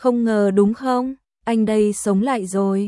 Không ngờ đúng không? Anh đây sống lại rồi.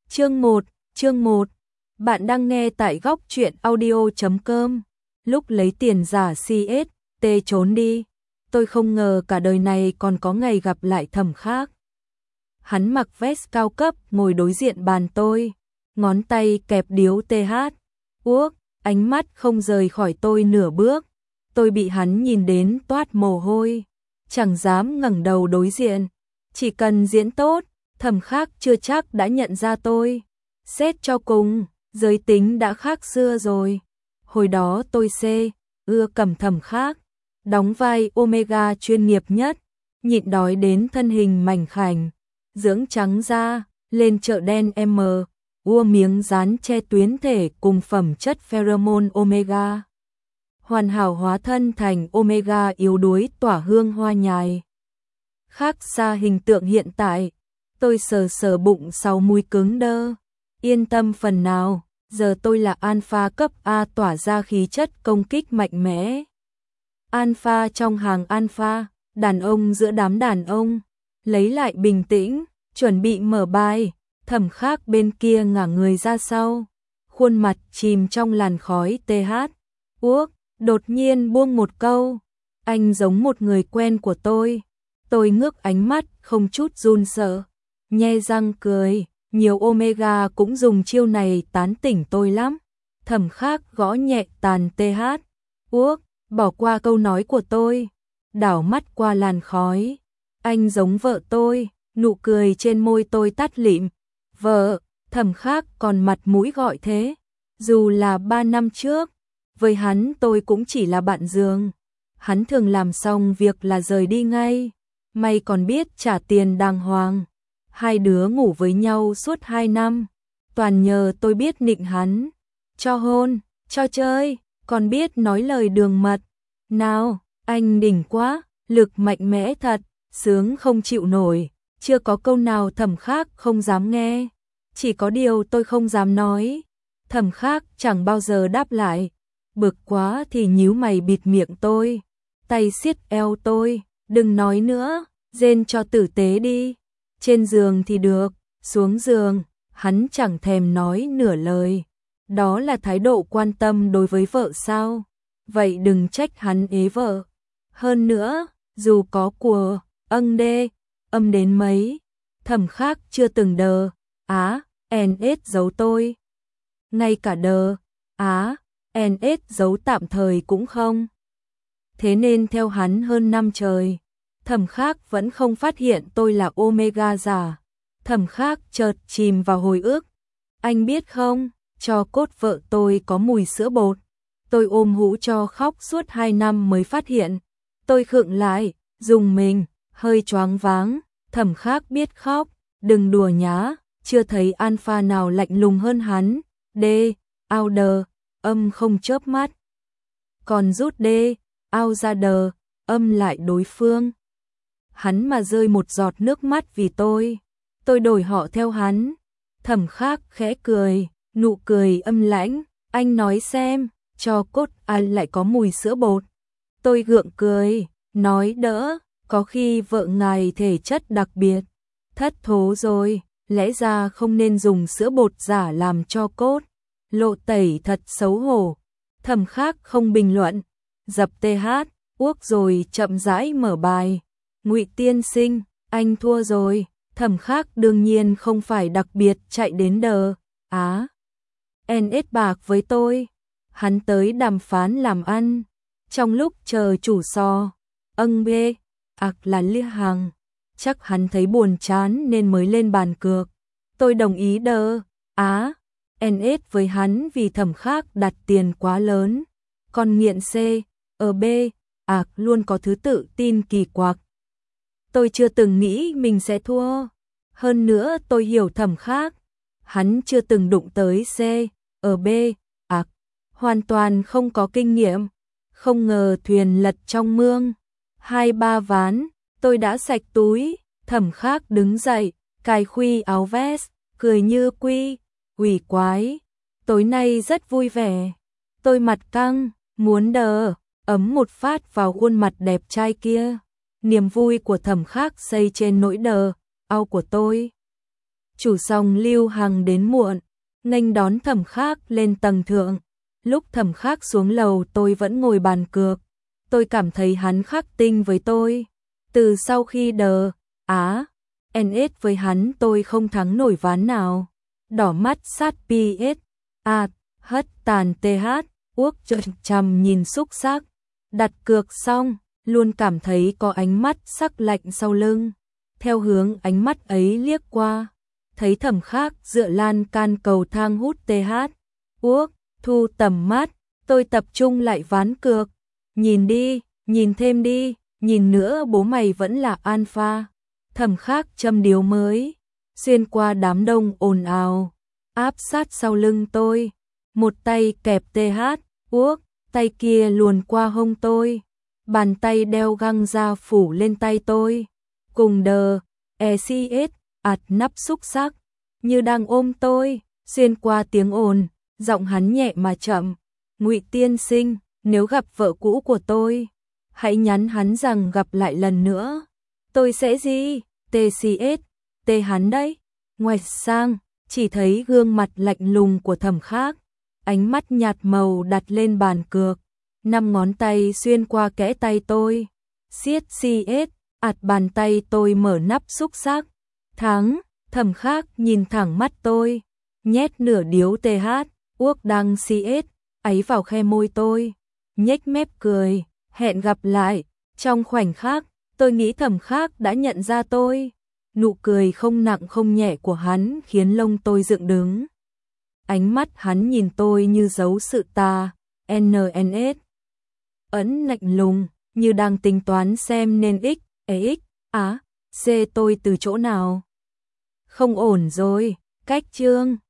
Chương 1. Bạn đang nghe tại góc truyện audio.com. Lúc lấy tiền giả CS, T trốn đi. Tôi không ngờ cả đời này còn có ngày gặp lại Thẩm Khác. Hắn mặc vest cao cấp ngồi đối diện bàn tôi, ngón tay kẹp điếu TH. Uốc, ánh mắt không rời khỏi tôi nửa bước. Tôi bị hắn nhìn đến toát mồ hôi, chẳng dám ngẩng đầu đối diện. Chỉ cần diễn tốt, Thẩm Khác chưa chắc đã nhận ra tôi. Xét cho cùng, giới tính đã khác xưa rồi. Hồi đó tôi ưa cầm Thẩm Khác, đóng vai Omega chuyên nghiệp nhất, nhịn đói đến thân hình mảnh khảnh, dưỡng trắng da, lên chợ đen ua miếng dán che tuyến thể cùng phẩm chất pheromone Omega. Hoàn hảo hóa thân thành Omega yếu đuối tỏa hương hoa nhài. Khác xa hình tượng hiện tại, tôi sờ bụng sau mũi cứng đơ. Yên tâm phần nào, giờ tôi là alpha cấp A tỏa ra khí chất công kích mạnh mẽ. Alpha trong hàng alpha, đàn ông giữa đám đàn ông. Lấy lại bình tĩnh, chuẩn bị mở bài. Thẩm Khác bên kia ngả người ra sau, khuôn mặt chìm trong làn khói TH. Uốc, đột nhiên buông một câu, anh giống một người quen của tôi. Tôi ngước ánh mắt không chút run sợ, nhe răng cười, nhiều Omega cũng dùng chiêu này tán tỉnh tôi lắm. Thẩm Khác gõ nhẹ tàn TH. Uốc, bỏ qua câu nói của tôi, đảo mắt qua làn khói. Anh giống vợ tôi, nụ cười trên môi tôi tắt lịm. Vợ, Thẩm Khác còn mặt mũi gọi thế. Dù là 3 năm trước, với hắn tôi cũng chỉ là bạn giường. Hắn thường làm xong việc là rời đi ngay. May còn biết trả tiền đàng hoàng. Hai đứa ngủ với nhau suốt 2 năm. Toàn nhờ tôi biết nịnh hắn. Cho hôn, cho chơi, còn biết nói lời đường mật. Nào, anh đỉnh quá, lực mạnh mẽ thật, sướng không chịu nổi. Chưa có câu nào Thẩm Khác không dám nghe. Chỉ có điều tôi không dám nói. Thẩm Khác chẳng bao giờ đáp lại. Bực quá thì nhíu mày bịt miệng tôi. Tay siết eo tôi. Đừng nói nữa, rên cho tử tế đi. Trên giường thì được, xuống giường, hắn chẳng thèm nói nửa lời. Đó là thái độ quan tâm đối với vợ sao? Vậy đừng trách hắn ế vợ. Hơn nữa, dù có của, âm đến mấy, Thẩm Khác chưa từng NS giấu tôi. Ngay cả NS giấu tạm thời cũng không. Thế nên theo hắn hơn năm trời, Thẩm Khác vẫn không phát hiện tôi là Omega giả. Thẩm Khác chợt chìm vào hồi ức. Anh biết không, cho cốt vợ tôi có mùi sữa bột. Tôi ôm hũ cho khóc suốt 2 năm mới phát hiện. Tôi khựng lại, dùng mình, hơi choáng váng. Thẩm Khác biết khóc, đừng đùa nhá, chưa thấy alpha nào lạnh lùng hơn hắn. Âm không chớp mắt. Còn rút ra âm lại đối phương. Hắn mà rơi một giọt nước mắt vì tôi đổi họ theo hắn. Thẩm Khác khẽ cười, nụ cười âm lãnh. Anh nói xem, cho cốt ai lại có mùi sữa bột. Tôi gượng cười, nói đỡ, có khi vợ ngài thể chất đặc biệt. Thất thố rồi, lẽ ra không nên dùng sữa bột giả làm cho cốt. Lộ tẩy thật xấu hổ. Thẩm Khác không bình luận, dập TH, uốc rồi chậm rãi mở bài. Ngụy tiên sinh, anh thua rồi. Thẩm Khác đương nhiên không phải đặc biệt chạy đến NS bạc với tôi. Hắn tới đàm phán làm ăn. Trong lúc chờ chủ so, là Lia Hằng. Chắc hắn thấy buồn chán nên mới lên bàn cược. Tôi đồng ý NS với hắn vì Thẩm Khác đặt tiền quá lớn. Còn nghiện luôn có thứ tự tin kỳ quặc. Tôi chưa từng nghĩ mình sẽ thua. Hơn nữa tôi hiểu Thẩm Khác. Hắn chưa từng đụng tới hoàn toàn không có kinh nghiệm. Không ngờ thuyền lật trong mương. 2-3 ván, tôi đã sạch túi. Thẩm Khác đứng dậy, cài khuy áo vest, cười như quỷ quái. Tối nay rất vui vẻ. Tôi mặt căng, muốn ấm một phát vào khuôn mặt đẹp trai kia. Niềm vui của Thẩm Khác xây trên nỗi ao của tôi. Chủ sòng Lưu Hằng đến muộn, nghênh đón Thẩm Khắc lên tầng thượng. Lúc Thẩm Khắc xuống lầu tôi vẫn ngồi bàn cược. Tôi cảm thấy hắn khắc tinh với tôi. Từ sau khi NS với hắn tôi không thắng nổi ván nào. Đỏ mắt sát PS, hất tàn TH, uốc chằm nhìn xúc sắc. Đặt cược xong, luôn cảm thấy có ánh mắt sắc lạnh sau lưng. Theo hướng ánh mắt ấy liếc qua, thấy Thẩm Khắc dựa lan can cầu thang hút TH. Uốc, thu tầm mắt, tôi tập trung lại ván cược. Nhìn đi, nhìn thêm đi, nhìn nữa bố mày vẫn là alpha. Thẩm Khắc châm điếu mới, xuyên qua đám đông ồn ào, áp sát sau lưng tôi. Một tay kẹp TH, uốc, tay kia luồn qua hông tôi. Bàn tay đeo găng ra phủ lên tay tôi. Cùng ECS, nắp xúc sắc, như đang ôm tôi, xuyên qua tiếng ồn, giọng hắn nhẹ mà chậm. Ngụy tiên sinh, nếu gặp vợ cũ của tôi, hãy nhắn hắn rằng gặp lại lần nữa. Tôi sẽ gì? TCS, hắn đấy. Ngoảnh sang, chỉ thấy gương mặt lạnh lùng của Thẩm Khắc, ánh mắt nhạt màu đặt lên bàn cược. 5 ngón tay xuyên qua kẽ tay tôi, siết CS, bàn tay tôi mở nắp xúc sắc. Thắng. Thẩm Khắc nhìn thẳng mắt tôi, nhét nửa điếu TH, uốc đăng CS, ấy vào khe môi tôi, nhếch mép cười, hẹn gặp lại. Trong khoảnh khắc, tôi nghĩ Thẩm Khắc đã nhận ra tôi. Nụ cười không nặng không nhẹ của hắn khiến lông tôi dựng đứng. Ánh mắt hắn nhìn tôi như giấu sự tà, NNS. Ẩn lạnh lùng, như đang tính toán xem nên C tôi từ chỗ nào. Không ổn rồi, cách chương.